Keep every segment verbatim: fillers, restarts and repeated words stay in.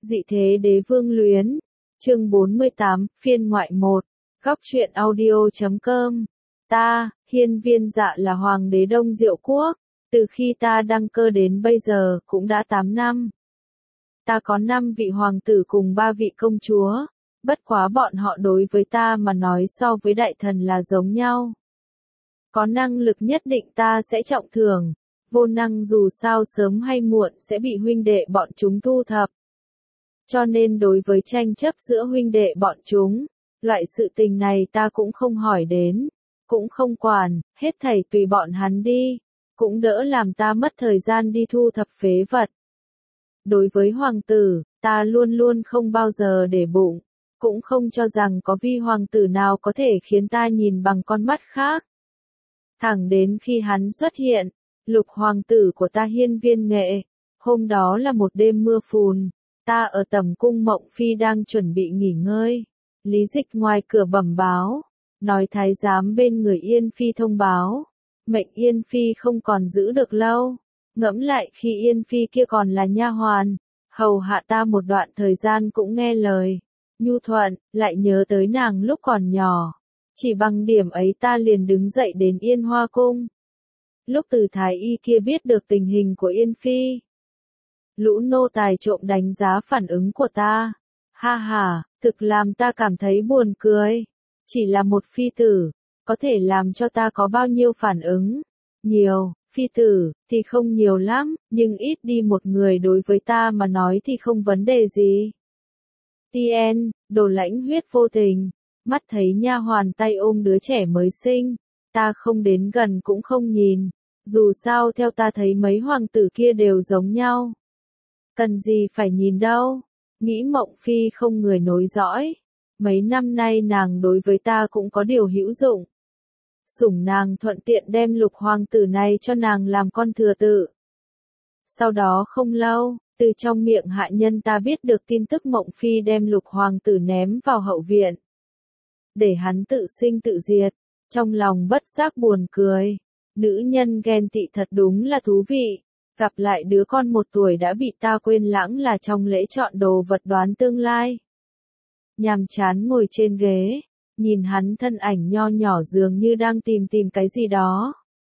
Dị thế đế vương luyến. Chương bốn mươi tám, phiên ngoại một. Góc truyện audio chấm com. Ta, Hiên Viên Dạ là hoàng đế Đông Diệu Quốc. Từ khi ta đăng cơ đến bây giờ cũng đã tám năm. Ta có năm vị hoàng tử cùng ba vị công chúa. Bất quá bọn họ đối với ta mà nói so với đại thần là giống nhau. Có năng lực nhất định ta sẽ trọng thưởng. Vô năng dù sao sớm hay muộn sẽ bị huynh đệ bọn chúng thu thập. Cho nên đối với tranh chấp giữa huynh đệ bọn chúng, loại sự tình này ta cũng không hỏi đến, cũng không quản, hết thảy tùy bọn hắn đi, cũng đỡ làm ta mất thời gian đi thu thập phế vật. Đối với hoàng tử, ta luôn luôn không bao giờ để bụng, cũng không cho rằng có vi hoàng tử nào có thể khiến ta nhìn bằng con mắt khác. Thẳng đến khi hắn xuất hiện, lục hoàng tử của ta Hiên Viên Nghệ, hôm đó là một đêm mưa phùn. Ta ở tầm cung Mộng Phi đang chuẩn bị nghỉ ngơi. Lý Dịch ngoài cửa bẩm báo, nói thái giám bên người Yên Phi thông báo, mệnh Yên Phi không còn giữ được lâu. Ngẫm lại khi Yên Phi kia còn là nha hoàn, hầu hạ ta một đoạn thời gian cũng nghe lời, nhu thuận, lại nhớ tới nàng lúc còn nhỏ. Chỉ bằng điểm ấy ta liền đứng dậy đến Yên Hoa Cung. Lúc từ thái y kia biết được tình hình của Yên Phi, lũ nô tài trộm đánh giá phản ứng của ta. Ha ha, thực làm ta cảm thấy buồn cười. Chỉ là một phi tử, có thể làm cho ta có bao nhiêu phản ứng? Nhiều, phi tử, thì không nhiều lắm, nhưng ít đi một người đối với ta mà nói thì không vấn đề gì. Tien, đồ lãnh huyết vô tình, mắt thấy nha hoàn tay ôm đứa trẻ mới sinh, ta không đến gần cũng không nhìn, dù sao theo ta thấy mấy hoàng tử kia đều giống nhau. Cần gì phải nhìn đâu, nghĩ Mộng Phi không người nối dõi, mấy năm nay nàng đối với ta cũng có điều hữu dụng. Sủng nàng thuận tiện đem lục hoàng tử này cho nàng làm con thừa tự. Sau đó không lâu, từ trong miệng hạ nhân ta biết được tin tức Mộng Phi đem lục hoàng tử ném vào hậu viện. Để hắn tự sinh tự diệt, trong lòng bất giác buồn cười. Nữ nhân ghen tị thật đúng là thú vị. Gặp lại đứa con một tuổi đã bị ta quên lãng là trong lễ chọn đồ vật đoán tương lai. Nhàm chán ngồi trên ghế, nhìn hắn thân ảnh nho nhỏ dường như đang tìm tìm cái gì đó.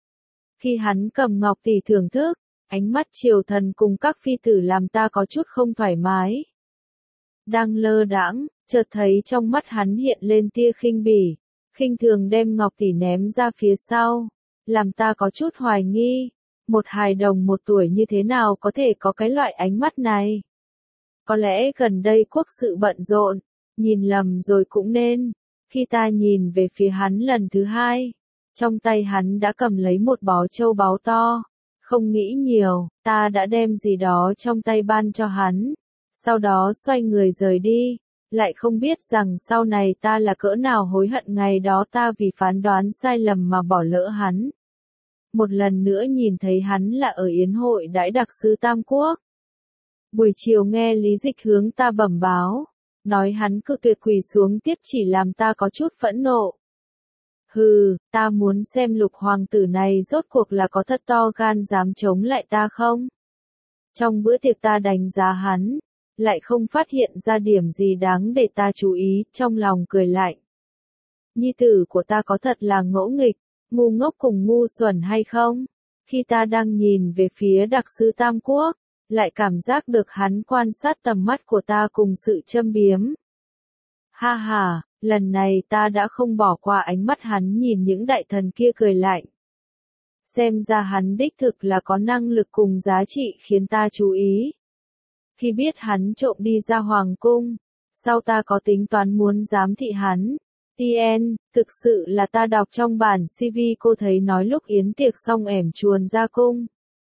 Khi hắn cầm ngọc tỷ thưởng thức, ánh mắt triều thần cùng các phi tử làm ta có chút không thoải mái. Đang lơ đãng, chợt thấy trong mắt hắn hiện lên tia khinh bỉ, khinh thường đem ngọc tỷ ném ra phía sau, làm ta có chút hoài nghi. Một hài đồng một tuổi như thế nào có thể có cái loại ánh mắt này? Có lẽ gần đây quốc sự bận rộn, nhìn lầm rồi cũng nên. Khi ta nhìn về phía hắn lần thứ hai, trong tay hắn đã cầm lấy một bó châu báu to. Không nghĩ nhiều, ta đã đem gì đó trong tay ban cho hắn. Sau đó xoay người rời đi, lại không biết rằng sau này ta là cỡ nào hối hận ngày đó ta vì phán đoán sai lầm mà bỏ lỡ hắn. Một lần nữa nhìn thấy hắn là ở yến hội đãi đặc sứ Tam Quốc. Buổi chiều nghe Lý Dịch hướng ta bẩm báo, nói hắn cự tuyệt quỳ xuống tiếp chỉ làm ta có chút phẫn nộ. Hừ, ta muốn xem lục hoàng tử này rốt cuộc là có thật to gan dám chống lại ta không? Trong bữa tiệc ta đánh giá hắn, lại không phát hiện ra điểm gì đáng để ta chú ý, trong lòng cười lạnh. Nhi tử của ta có thật là ngỗ nghịch, ngu ngốc cùng ngu xuẩn hay không? Khi ta đang nhìn về phía đặc sứ Tam Quốc, lại cảm giác được hắn quan sát tầm mắt của ta cùng sự châm biếm. Ha ha, lần này ta đã không bỏ qua ánh mắt hắn nhìn những đại thần kia cười lạnh. Xem ra hắn đích thực là có năng lực cùng giá trị khiến ta chú ý. Khi biết hắn trộm đi ra hoàng cung, sau ta có tính toán muốn giám thị hắn. Tien, thực sự là ta đọc trong bản xê vê cô thấy nói lúc yến tiệc xong ẻm chuồn ra cung.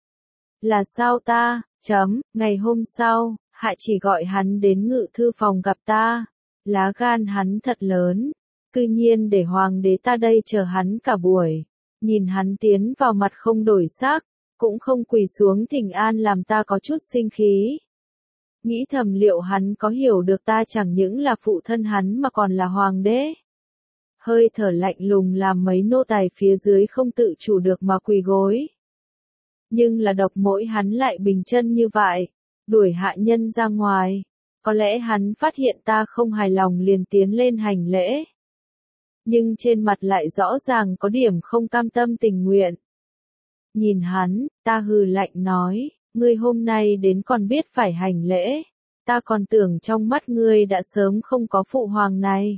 Là sao ta, chấm, ngày hôm sau, hạ chỉ gọi hắn đến ngự thư phòng gặp ta. Lá gan hắn thật lớn, cư nhiên để hoàng đế ta đây chờ hắn cả buổi. Nhìn hắn tiến vào mặt không đổi sắc, cũng không quỳ xuống thỉnh an làm ta có chút sinh khí. Nghĩ thầm liệu hắn có hiểu được ta chẳng những là phụ thân hắn mà còn là hoàng đế. Hơi thở lạnh lùng làm mấy nô tài phía dưới không tự chủ được mà quỳ gối. Nhưng là độc mỗi hắn lại bình chân như vậy, đuổi hạ nhân ra ngoài. Có lẽ hắn phát hiện ta không hài lòng liền tiến lên hành lễ. Nhưng trên mặt lại rõ ràng có điểm không cam tâm tình nguyện. Nhìn hắn, ta hừ lạnh nói, ngươi hôm nay đến còn biết phải hành lễ, ta còn tưởng trong mắt ngươi đã sớm không có phụ hoàng này.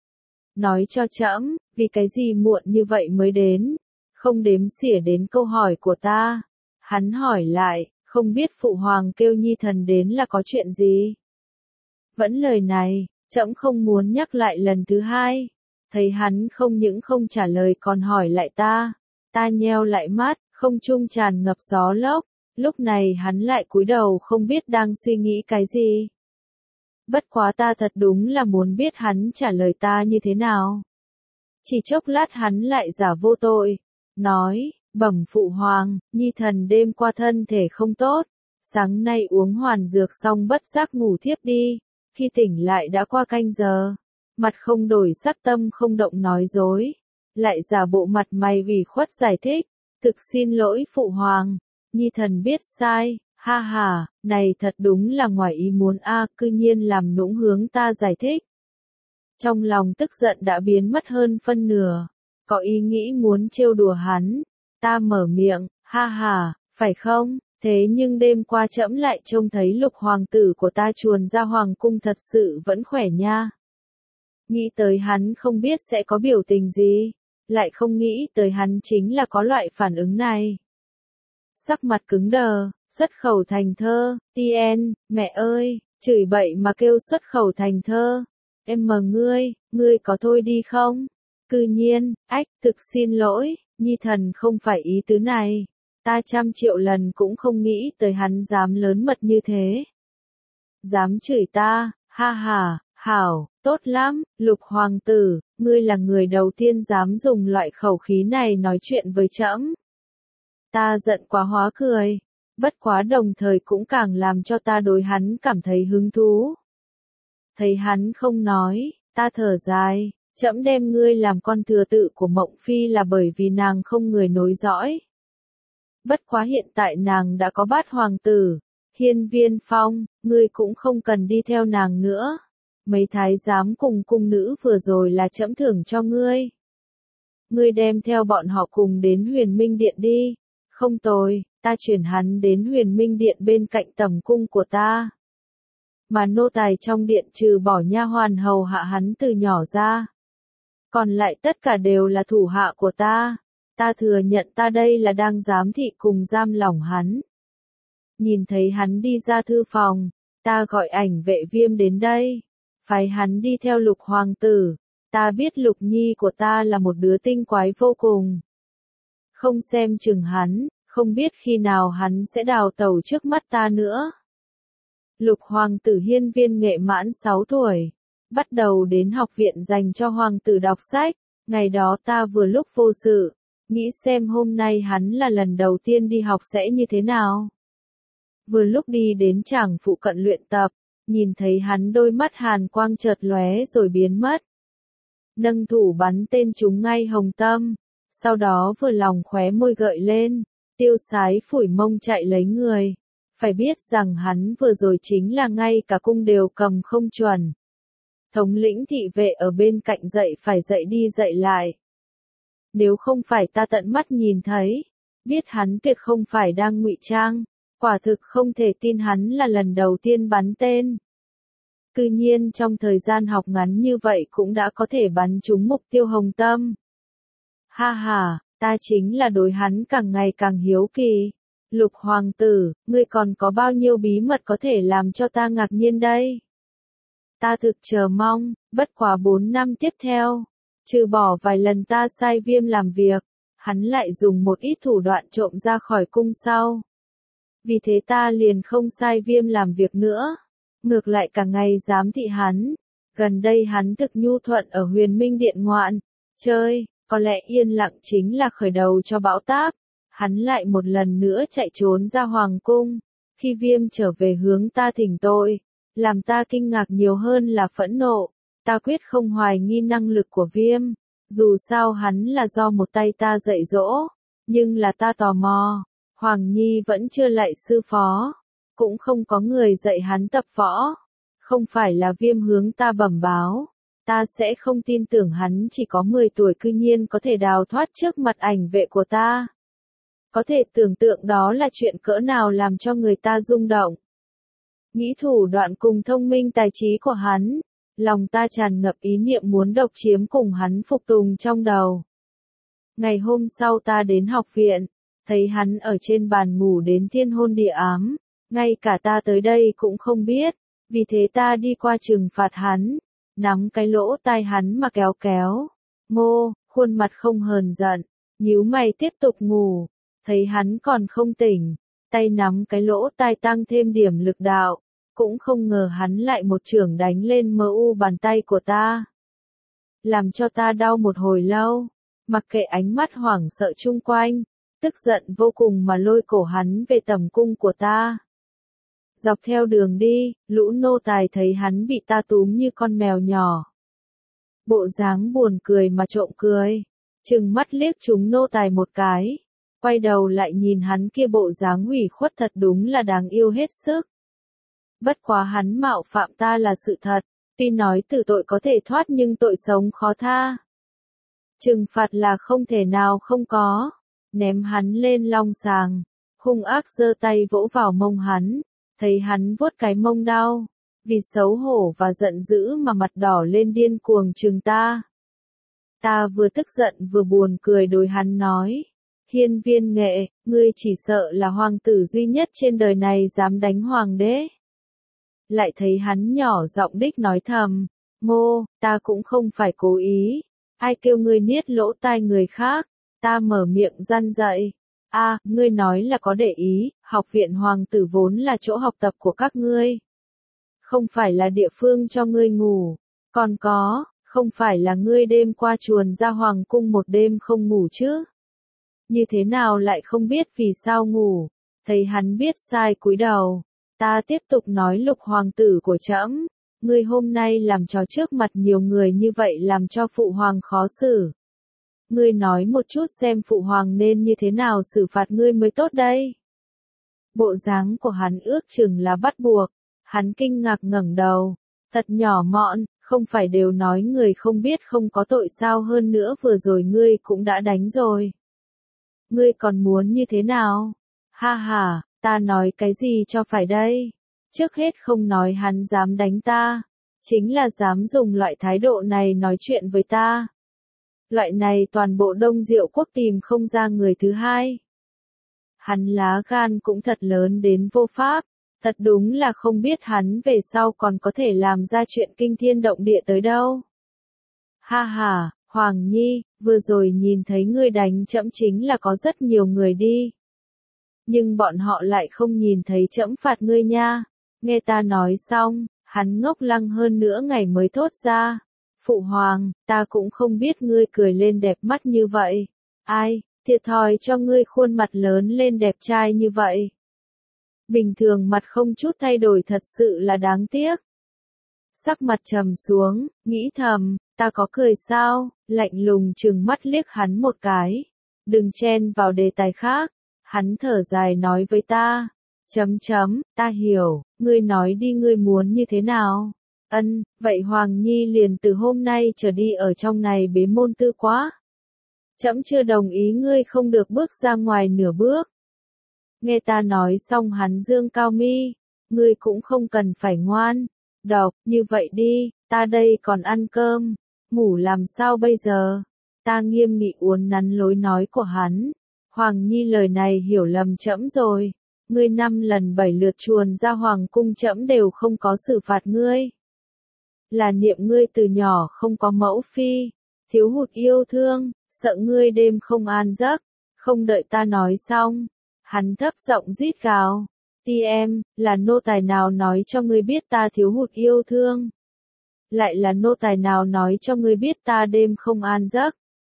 Nói cho trẫm, vì cái gì muộn như vậy mới đến, không đếm xỉa đến câu hỏi của ta. Hắn hỏi lại, không biết phụ hoàng kêu nhi thần đến là có chuyện gì? Vẫn lời này, trẫm không muốn nhắc lại lần thứ hai. Thấy hắn không những không trả lời còn hỏi lại ta, ta nheo lại mắt, không trung tràn ngập gió lốc, lúc này hắn lại cúi đầu không biết đang suy nghĩ cái gì. Bất quá ta thật đúng là muốn biết hắn trả lời ta như thế nào. Chỉ chốc lát hắn lại giả vô tội, nói, bẩm phụ hoàng, nhi thần đêm qua thân thể không tốt, sáng nay uống hoàn dược xong bất giác ngủ thiếp đi, khi tỉnh lại đã qua canh giờ. Mặt không đổi sắc tâm không động nói dối, lại giả bộ mặt mày ủy khuất giải thích, thực xin lỗi phụ hoàng, nhi thần biết sai, ha ha, này thật đúng là ngoài ý muốn a, à, cư nhiên làm nũng hướng ta giải thích. Trong lòng tức giận đã biến mất hơn phân nửa, có ý nghĩ muốn trêu đùa hắn, ta mở miệng, ha ha, phải không? Thế nhưng đêm qua trẫm lại trông thấy lục hoàng tử của ta chuồn ra hoàng cung thật sự vẫn khỏe nha. Nghĩ tới hắn không biết sẽ có biểu tình gì, lại không nghĩ tới hắn chính là có loại phản ứng này. Sắc mặt cứng đờ, xuất khẩu thành thơ, tien, mẹ ơi, chửi bậy mà kêu xuất khẩu thành thơ. Em mờ ngươi, ngươi có thôi đi không? Cư nhiên, ách, thực xin lỗi, nhi thần không phải ý tứ này. Ta trăm triệu lần cũng không nghĩ tới hắn dám lớn mật như thế. Dám chửi ta, ha ha, hảo, tốt lắm, lục hoàng tử, ngươi là người đầu tiên dám dùng loại khẩu khí này nói chuyện với trẫm. Ta giận quá hóa cười, bất quá đồng thời cũng càng làm cho ta đối hắn cảm thấy hứng thú. Thấy hắn không nói, ta thở dài, trẫm đem ngươi làm con thừa tự của Mộng Phi là bởi vì nàng không người nối dõi. Bất quá hiện tại nàng đã có bát hoàng tử, Hiên Viên Phong, ngươi cũng không cần đi theo nàng nữa. Mấy thái giám cùng cung nữ vừa rồi là trẫm thưởng cho ngươi. Ngươi đem theo bọn họ cùng đến Huyền Minh Điện đi. Không tồi, ta chuyển hắn đến Huyền Minh Điện bên cạnh tẩm cung của ta. Mà nô tài trong điện trừ bỏ nha hoàn hầu hạ hắn từ nhỏ ra. Còn lại tất cả đều là thủ hạ của ta. Ta thừa nhận ta đây là đang giám thị cùng giam lỏng hắn. Nhìn thấy hắn đi ra thư phòng, ta gọi ảnh vệ Viêm đến đây. Phái hắn đi theo lục hoàng tử. Ta biết lục nhi của ta là một đứa tinh quái vô cùng. Không xem chừng hắn, không biết khi nào hắn sẽ đào tẩu trước mắt ta nữa. Lục hoàng tử Hiên Viên Nghệ mãn sáu tuổi, bắt đầu đến học viện dành cho hoàng tử đọc sách. Ngày đó ta vừa lúc vô sự, nghĩ xem hôm nay hắn là lần đầu tiên đi học sẽ như thế nào. Vừa lúc đi đến tràng phụ cận luyện tập, nhìn thấy hắn đôi mắt hàn quang chợt lóe rồi biến mất. Nâng thủ bắn tên chúng ngay hồng tâm, sau đó vừa lòng khóe môi gợi lên, tiêu sái phủi mông chạy lấy người. Phải biết rằng hắn vừa rồi chính là ngay cả cung đều cầm không chuẩn. Thống lĩnh thị vệ ở bên cạnh dậy phải dậy đi dậy lại. Nếu không phải ta tận mắt nhìn thấy, biết hắn tuyệt không phải đang ngụy trang, quả thực không thể tin hắn là lần đầu tiên bắn tên. Cư nhiên trong thời gian học ngắn như vậy cũng đã có thể bắn trúng mục tiêu hồng tâm. Ha ha, ta chính là đối hắn càng ngày càng hiếu kỳ. Lục hoàng tử, ngươi còn có bao nhiêu bí mật có thể làm cho ta ngạc nhiên đây? Ta thực chờ mong, bất quá bốn năm tiếp theo, trừ bỏ vài lần ta sai Viêm làm việc, hắn lại dùng một ít thủ đoạn trộm ra khỏi cung sau. Vì thế ta liền không sai Viêm làm việc nữa, ngược lại cả ngày giám thị hắn. Gần đây hắn thực nhu thuận ở Huyền Minh Điện ngoạn, chơi, có lẽ yên lặng chính là khởi đầu cho bão táp. Hắn lại một lần nữa chạy trốn ra hoàng cung, khi Viêm trở về hướng ta thỉnh tội, làm ta kinh ngạc nhiều hơn là phẫn nộ. Ta quyết không hoài nghi năng lực của Viêm, dù sao hắn là do một tay ta dạy dỗ, nhưng là ta tò mò, Hoàng Nhi vẫn chưa lại sư phó, cũng không có người dạy hắn tập võ, Không phải là Viêm hướng ta bẩm báo. Ta sẽ không tin tưởng hắn chỉ có mười tuổi cư nhiên có thể đào thoát trước mặt ảnh vệ của ta. Có thể tưởng tượng đó là chuyện cỡ nào làm cho người ta rung động. Nghĩ thủ đoạn cùng thông minh tài trí của hắn, lòng ta tràn ngập ý niệm muốn độc chiếm cùng hắn phục tùng trong đầu. Ngày hôm sau ta đến học viện, thấy hắn ở trên bàn ngủ đến thiên hôn địa ám, ngay cả ta tới đây cũng không biết, vì thế ta đi qua trừng phạt hắn, nắm cái lỗ tai hắn mà kéo kéo. Ngô, khuôn mặt không hờn giận, nhíu mày tiếp tục ngủ, thấy hắn còn không tỉnh, tay nắm cái lỗ tai tăng thêm điểm lực đạo, cũng không ngờ hắn lại một chưởng đánh lên mờ u bàn tay của ta. Làm cho ta đau một hồi lâu, mặc kệ ánh mắt hoảng sợ chung quanh, tức giận vô cùng mà lôi cổ hắn về tầm cung của ta. Dọc theo đường đi, lũ nô tài thấy hắn bị ta túm như con mèo nhỏ. Bộ dáng buồn cười mà trộm cười, trừng mắt liếc chúng nô tài một cái, quay đầu lại nhìn hắn kia bộ dáng ủy khuất thật đúng là đáng yêu hết sức. Bất quá hắn mạo phạm ta là sự thật, tuy nói tử tội có thể thoát nhưng tội sống khó tha. Trừng phạt là không thể nào không có, ném hắn lên long sàng, hung ác giơ tay vỗ vào mông hắn, thấy hắn vuốt cái mông đau, vì xấu hổ và giận dữ mà mặt đỏ lên điên cuồng trừng ta. Ta vừa tức giận vừa buồn cười đối hắn nói, Hiên Viên Nghệ, ngươi chỉ sợ là hoàng tử duy nhất trên đời này dám đánh hoàng đế. Lại thấy hắn nhỏ giọng đích nói thầm, Ngô, ta cũng không phải cố ý, ai kêu ngươi niết lỗ tai người khác, ta mở miệng răn dậy. A, ngươi nói là có để ý, học viện hoàng tử vốn là chỗ học tập của các ngươi. Không phải là địa phương cho ngươi ngủ, còn có, không phải là ngươi đêm qua chuồn ra hoàng cung một đêm không ngủ chứ. Như thế nào lại không biết vì sao ngủ, thấy hắn biết sai cúi đầu. Ta tiếp tục nói lục hoàng tử của trẫm, ngươi hôm nay làm trò trước mặt nhiều người như vậy làm cho phụ hoàng khó xử. Ngươi nói một chút xem phụ hoàng nên như thế nào xử phạt ngươi mới tốt đây. Bộ dáng của hắn ước chừng là bắt buộc, hắn kinh ngạc ngẩng đầu, thật nhỏ mọn, không phải đều nói người không biết không có tội sao, hơn nữa vừa rồi ngươi cũng đã đánh rồi. Ngươi còn muốn như thế nào? Ha ha, ta nói cái gì cho phải đây? Trước hết không nói hắn dám đánh ta, chính là dám dùng loại thái độ này nói chuyện với ta. Loại này toàn bộ Đông Diệu quốc tìm không ra người thứ hai. Hắn lá gan cũng thật lớn đến vô pháp, thật đúng là không biết hắn về sau còn có thể làm ra chuyện kinh thiên động địa tới đâu. Ha ha, Hoàng Nhi, vừa rồi nhìn thấy ngươi đánh trẫm chính là có rất nhiều người đi. Nhưng bọn họ lại không nhìn thấy trẫm phạt ngươi nha. Nghe ta nói xong, hắn ngốc lăng hơn nữa ngày mới thốt ra. Phụ hoàng, ta cũng không biết ngươi cười lên đẹp mắt như vậy. Ai, thiệt thòi cho ngươi khuôn mặt lớn lên đẹp trai như vậy. Bình thường mặt không chút thay đổi thật sự là đáng tiếc. Sắc mặt trầm xuống, nghĩ thầm, ta có cười sao, lạnh lùng trừng mắt liếc hắn một cái. Đừng chen vào đề tài khác, hắn thở dài nói với ta. Chấm chấm, ta hiểu, ngươi nói đi ngươi muốn như thế nào. Ân, vậy Hoàng Nhi liền từ hôm nay trở đi ở trong này bế môn tư quá. Trẫm chưa đồng ý ngươi không được bước ra ngoài nửa bước. Nghe ta nói xong hắn dương cao mi, ngươi cũng không cần phải ngoan, độc, như vậy đi, ta đây còn ăn cơm, ngủ làm sao bây giờ? Ta nghiêm nghị uốn nắn lối nói của hắn. Hoàng Nhi lời này hiểu lầm trẫm rồi, ngươi năm lần bảy lượt chuồn ra hoàng cung trẫm đều không có xử phạt ngươi. Là niệm ngươi từ nhỏ không có mẫu phi, thiếu hụt yêu thương, sợ ngươi đêm không an giấc, không đợi ta nói xong, hắn thấp giọng rít gào, ti em, là nô tài nào nói cho ngươi biết ta thiếu hụt yêu thương? Lại là nô tài nào nói cho ngươi biết ta đêm không an giấc?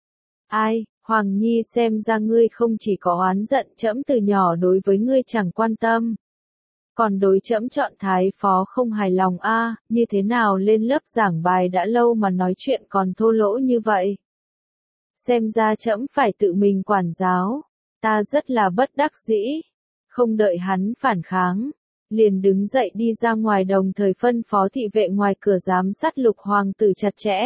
Ai, Hoàng Nhi xem ra ngươi không chỉ có oán giận trẫm từ nhỏ đối với ngươi chẳng quan tâm. Còn đối trẫm chọn thái phó không hài lòng a, à, như thế nào lên lớp giảng bài đã lâu mà nói chuyện còn thô lỗ như vậy. Xem ra trẫm phải tự mình quản giáo, ta rất là bất đắc dĩ, không đợi hắn phản kháng, liền đứng dậy đi ra ngoài, đồng thời phân phó thị vệ ngoài cửa giám sát Lục hoàng tử chặt chẽ.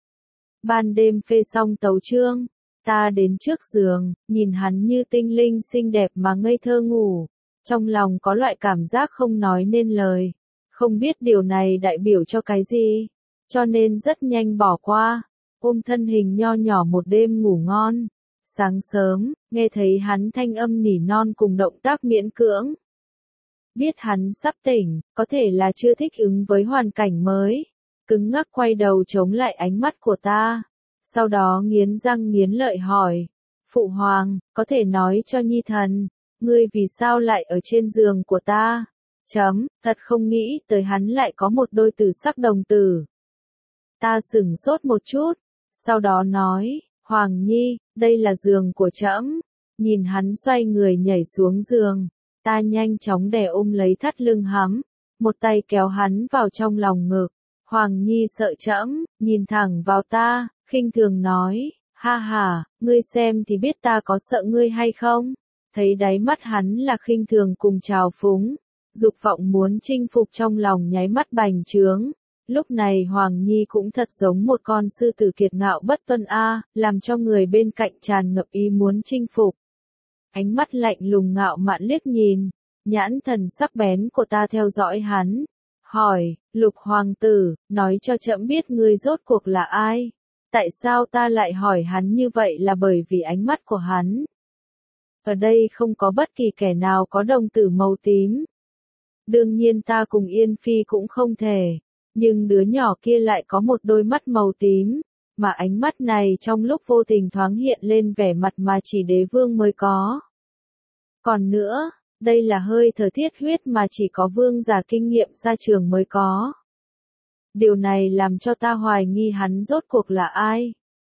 Ban đêm phê xong tấu chương, ta đến trước giường, nhìn hắn như tinh linh xinh đẹp mà ngây thơ ngủ, trong lòng có loại cảm giác không nói nên lời, không biết điều này đại biểu cho cái gì, cho nên rất nhanh bỏ qua, ôm thân hình nho nhỏ một đêm ngủ ngon. Sáng sớm, nghe thấy hắn thanh âm nỉ non cùng động tác miễn cưỡng. Biết hắn sắp tỉnh, có thể là chưa thích ứng với hoàn cảnh mới, cứng ngắc quay đầu chống lại ánh mắt của ta. Sau đó nghiến răng nghiến lợi hỏi, Phụ hoàng, có thể nói cho nhi thần, ngươi vì sao lại ở trên giường của ta? Chấm, thật không nghĩ tới hắn lại có một đôi tử sắc đồng tử. Ta sửng sốt một chút, sau đó nói, Hoàng nhi, đây là giường của trẫm. Nhìn hắn xoay người nhảy xuống giường, ta nhanh chóng đè ôm lấy thắt lưng hắn, một tay kéo hắn vào trong lòng ngực. Hoàng nhi sợ trẫm, nhìn thẳng vào ta, khinh thường nói, ha ha, ngươi xem thì biết ta có sợ ngươi hay không? Thấy đáy mắt hắn là khinh thường cùng trào phúng, dục vọng muốn chinh phục trong lòng nháy mắt bành trướng. Lúc này Hoàng Nhi cũng thật giống một con sư tử kiệt ngạo bất tuân a, làm cho người bên cạnh tràn ngập ý muốn chinh phục. Ánh mắt lạnh lùng ngạo mạn liếc nhìn, nhãn thần sắc bén của ta theo dõi hắn, hỏi, Lục hoàng tử, nói cho trẫm biết ngươi rốt cuộc là ai? Tại sao ta lại hỏi hắn như vậy là bởi vì ánh mắt của hắn. Ở đây không có bất kỳ kẻ nào có đồng tử màu tím. Đương nhiên ta cùng Yên Phi cũng không thể. Nhưng đứa nhỏ kia lại có một đôi mắt màu tím, mà ánh mắt này trong lúc vô tình thoáng hiện lên vẻ mặt mà chỉ đế vương mới có. Còn nữa, đây là hơi thở thiết huyết mà chỉ có vương giả kinh nghiệm xa trường mới có. Điều này làm cho ta hoài nghi hắn rốt cuộc là ai.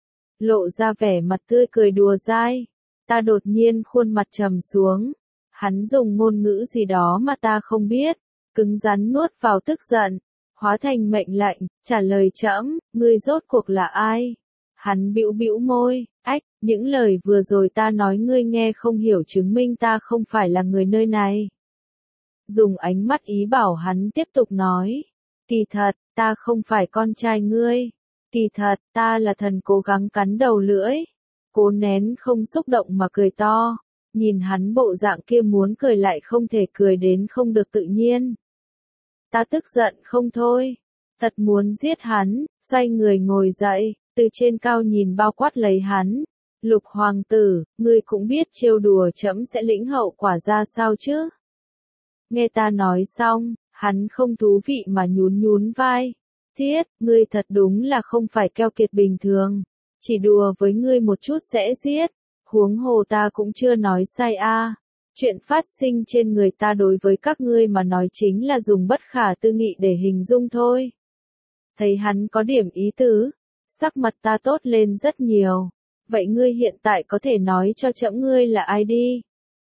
Lộ ra vẻ mặt tươi cười đùa dai, ta đột nhiên khuôn mặt trầm xuống. Hắn dùng ngôn ngữ gì đó mà ta không biết, cứng rắn nuốt vào tức giận. Hóa thành mệnh lệnh, trả lời trẫm, ngươi rốt cuộc là ai? Hắn bĩu bĩu môi, ách, những lời vừa rồi ta nói ngươi nghe không hiểu chứng minh ta không phải là người nơi này. Dùng ánh mắt ý bảo hắn tiếp tục nói, kỳ thật, ta không phải con trai ngươi. Kỳ thật, ta là thần cố gắng cắn đầu lưỡi, cố nén không xúc động mà cười to, nhìn hắn bộ dạng kia muốn cười lại không thể cười đến không được tự nhiên. Ta tức giận không thôi, thật muốn giết hắn, xoay người ngồi dậy, từ trên cao nhìn bao quát lấy hắn. Lục hoàng tử, ngươi cũng biết trêu đùa trẫm sẽ lĩnh hậu quả ra sao chứ? Nghe ta nói xong, hắn không thú vị mà nhún nhún vai. Thiết, ngươi thật đúng là không phải keo kiệt bình thường, chỉ đùa với ngươi một chút sẽ giết, huống hồ ta cũng chưa nói sai a. Chuyện phát sinh trên người ta đối với các ngươi mà nói chính là dùng bất khả tư nghị để hình dung thôi. Thấy hắn có điểm ý tứ, sắc mặt ta tốt lên rất nhiều. Vậy ngươi hiện tại có thể nói cho trẫm ngươi là ai đi?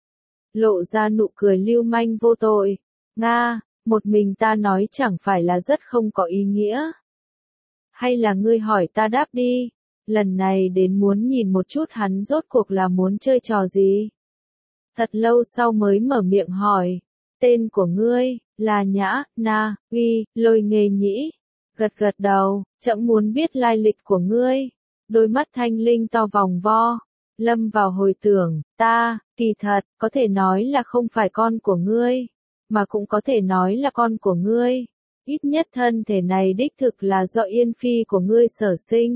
Lộ ra nụ cười lưu manh vô tội. Nga, một mình ta nói chẳng phải là rất không có ý nghĩa. Hay là ngươi hỏi ta đáp đi, lần này đến muốn nhìn một chút hắn rốt cuộc là muốn chơi trò gì? Thật lâu sau mới mở miệng hỏi, tên của ngươi, là Nhã, Na, Uy, Lôi Nghê nhĩ. Gật gật đầu, trẫm muốn biết lai lịch của ngươi. Đôi mắt thanh linh to vòng vo, lâm vào hồi tưởng, ta, kỳ thật, có thể nói là không phải con của ngươi, mà cũng có thể nói là con của ngươi. Ít nhất thân thể này đích thực là do Yên Phi của ngươi sở sinh.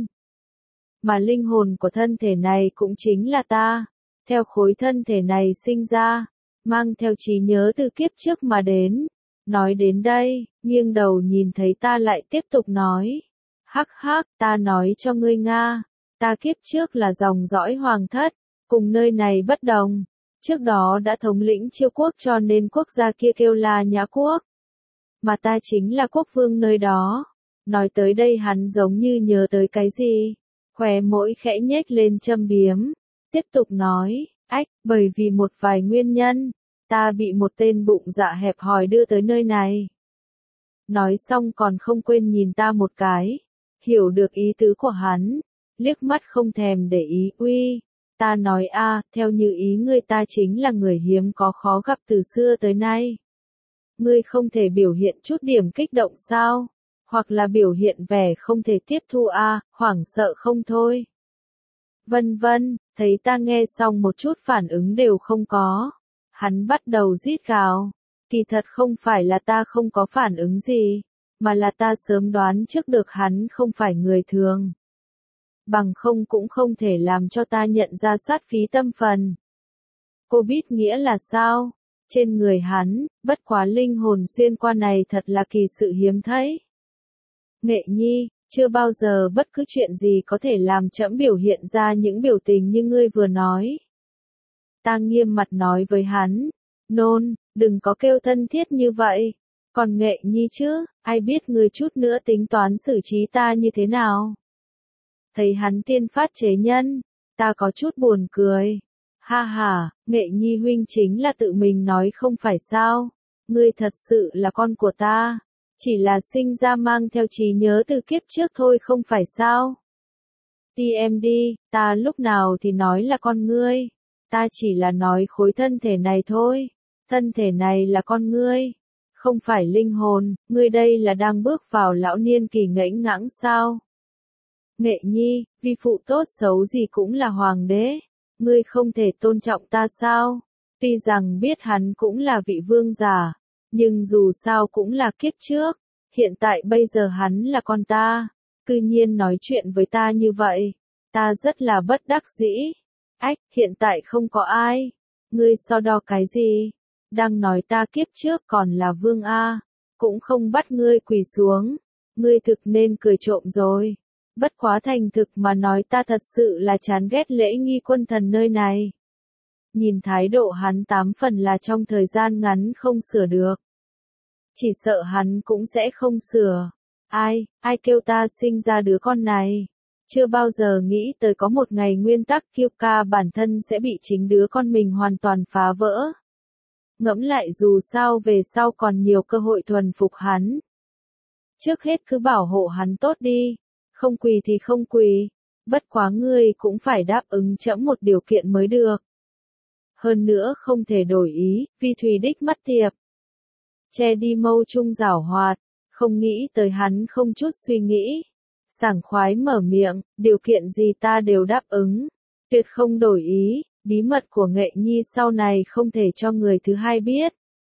Mà linh hồn của thân thể này cũng chính là ta. Theo khối thân thể này sinh ra, mang theo trí nhớ từ kiếp trước mà đến. Nói đến đây, nghiêng đầu nhìn thấy ta lại tiếp tục nói. Hắc hắc, ta nói cho ngươi Nga, ta kiếp trước là dòng dõi hoàng thất, cùng nơi này bất đồng. Trước đó đã thống lĩnh Chiêu quốc cho nên quốc gia kia kêu là Nhã quốc. Mà ta chính là quốc vương nơi đó. Nói tới đây hắn giống như nhớ tới cái gì. Khóe mỗi khẽ nhếch lên châm biếm. Tiếp tục nói, ách, bởi vì một vài nguyên nhân, ta bị một tên bụng dạ hẹp hòi đưa tới nơi này. Nói xong còn không quên nhìn ta một cái, hiểu được ý tứ của hắn, liếc mắt không thèm để ý. Uy, ta nói a, theo như ý ngươi ta chính là người hiếm có khó gặp từ xưa tới nay. Ngươi không thể biểu hiện chút điểm kích động sao? Hoặc là biểu hiện vẻ không thể tiếp thu a, à, hoảng sợ không thôi. Vân vân, thấy ta nghe xong một chút phản ứng đều không có. Hắn bắt đầu rít gào. Kỳ thật không phải là ta không có phản ứng gì, mà là ta sớm đoán trước được hắn không phải người thường. Bằng không cũng không thể làm cho ta nhận ra sát phí tâm phần. Cô biết nghĩa là sao? Trên người hắn, bất quá linh hồn xuyên qua này thật là kỳ sự hiếm thấy. Nghệ nhi, chưa bao giờ bất cứ chuyện gì có thể làm trẫm biểu hiện ra những biểu tình như ngươi vừa nói. Ta nghiêm mặt nói với hắn, nôn, đừng có kêu thân thiết như vậy. Còn Nghệ nhi chứ, ai biết ngươi chút nữa tính toán xử trí ta như thế nào. Thấy hắn tiên phát chế nhân, ta có chút buồn cười. Ha ha, Nghệ nhi huynh chính là tự mình nói không phải sao. Ngươi thật sự là con của ta. Chỉ là sinh ra mang theo trí nhớ từ kiếp trước thôi không phải sao. tê em đê, ta lúc nào thì nói là con ngươi. Ta chỉ là nói khối thân thể này thôi. Thân thể này là con ngươi. Không phải linh hồn, ngươi đây là đang bước vào lão niên kỳ ngẫnh ngãng sao. Nghệ nhi, vi phụ tốt xấu gì cũng là hoàng đế. Ngươi không thể tôn trọng ta sao? Tuy rằng biết hắn cũng là vị vương giả, nhưng dù sao cũng là kiếp trước. Hiện tại bây giờ hắn là con ta. Cư nhiên nói chuyện với ta như vậy. Ta rất là bất đắc dĩ. Ách, hiện tại không có ai. Ngươi so đo cái gì? Đang nói ta kiếp trước còn là vương A. Cũng không bắt ngươi quỳ xuống. Ngươi thực nên cười trộm rồi. Bất quá thành thực mà nói ta thật sự là chán ghét lễ nghi quân thần nơi này. Nhìn thái độ hắn tám phần là trong thời gian ngắn không sửa được. Chỉ sợ hắn cũng sẽ không sửa. Ai, ai kêu ta sinh ra đứa con này. Chưa bao giờ nghĩ tới có một ngày nguyên tắc kiêu ca bản thân sẽ bị chính đứa con mình hoàn toàn phá vỡ. Ngẫm lại dù sao về sau còn nhiều cơ hội thuần phục hắn. Trước hết cứ bảo hộ hắn tốt đi. Không quỳ thì không quỳ. Bất quá ngươi cũng phải đáp ứng trẫm một điều kiện mới được. Hơn nữa không thể đổi ý, vì thùy đích mắt thiệp. Che đi mâu trung giảo hoạt, không nghĩ tới hắn không chút suy nghĩ. Sảng khoái mở miệng, điều kiện gì ta đều đáp ứng. Tuyệt không đổi ý, bí mật của Nghệ nhi sau này không thể cho người thứ hai biết.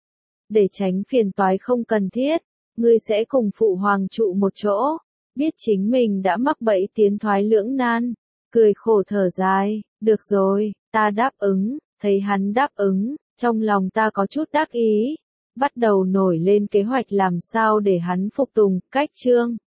Để tránh phiền toái không cần thiết, ngươi sẽ cùng phụ hoàng trụ một chỗ. Biết chính mình đã mắc bẫy tiến thoái lưỡng nan. Cười khổ thở dài, được rồi, ta đáp ứng. Thấy hắn đáp ứng, trong lòng ta có chút đắc ý. Bắt đầu nổi lên kế hoạch làm sao để hắn phục tùng, cách chương.